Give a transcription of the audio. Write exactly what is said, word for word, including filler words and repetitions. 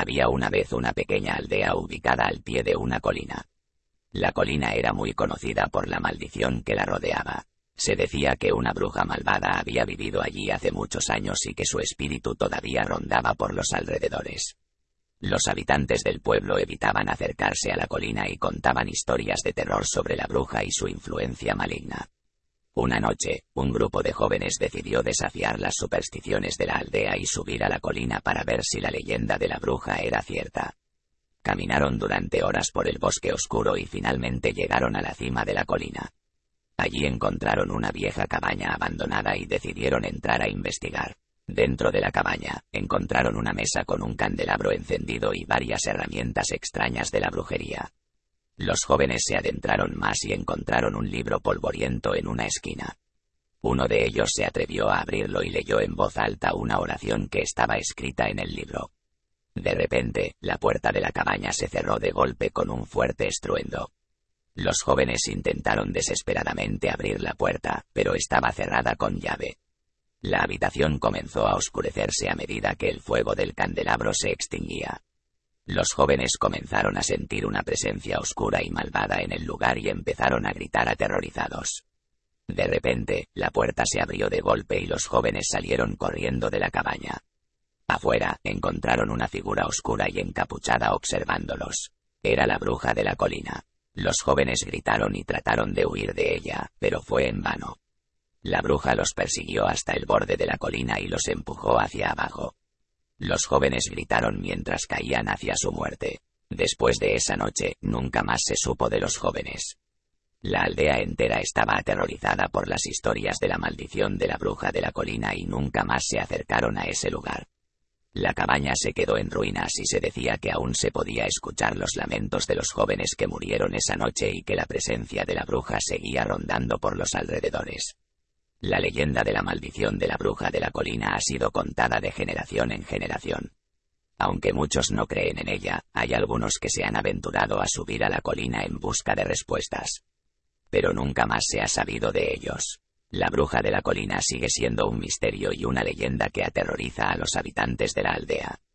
Había una vez una pequeña aldea ubicada al pie de una colina. La colina era muy conocida por la maldición que la rodeaba. Se decía que una bruja malvada había vivido allí hace muchos años y que su espíritu todavía rondaba por los alrededores. Los habitantes del pueblo evitaban acercarse a la colina y contaban historias de terror sobre la bruja y su influencia maligna. Una noche, un grupo de jóvenes decidió desafiar las supersticiones de la aldea y subir a la colina para ver si la leyenda de la bruja era cierta. Caminaron durante horas por el bosque oscuro y finalmente llegaron a la cima de la colina. Allí encontraron una vieja cabaña abandonada y decidieron entrar a investigar. Dentro de la cabaña, encontraron una mesa con un candelabro encendido y varias herramientas extrañas de la brujería. Los jóvenes se adentraron más y encontraron un libro polvoriento en una esquina. Uno de ellos se atrevió a abrirlo y leyó en voz alta una oración que estaba escrita en el libro. De repente, la puerta de la cabaña se cerró de golpe con un fuerte estruendo. Los jóvenes intentaron desesperadamente abrir la puerta, pero estaba cerrada con llave. La habitación comenzó a oscurecerse a medida que el fuego del candelabro se extinguía. Los jóvenes comenzaron a sentir una presencia oscura y malvada en el lugar y empezaron a gritar aterrorizados. De repente, la puerta se abrió de golpe y los jóvenes salieron corriendo de la cabaña. Afuera, encontraron una figura oscura y encapuchada observándolos. Era la bruja de la colina. Los jóvenes gritaron y trataron de huir de ella, pero fue en vano. La bruja los persiguió hasta el borde de la colina y los empujó hacia abajo. Los jóvenes gritaron mientras caían hacia su muerte. Después de esa noche, nunca más se supo de los jóvenes. La aldea entera estaba aterrorizada por las historias de la maldición de la bruja de la colina y nunca más se acercaron a ese lugar. La cabaña se quedó en ruinas y se decía que aún se podía escuchar los lamentos de los jóvenes que murieron esa noche y que la presencia de la bruja seguía rondando por los alrededores. La leyenda de la maldición de la bruja de la colina ha sido contada de generación en generación. Aunque muchos no creen en ella, hay algunos que se han aventurado a subir a la colina en busca de respuestas. Pero nunca más se ha sabido de ellos. La bruja de la colina sigue siendo un misterio y una leyenda que aterroriza a los habitantes de la aldea.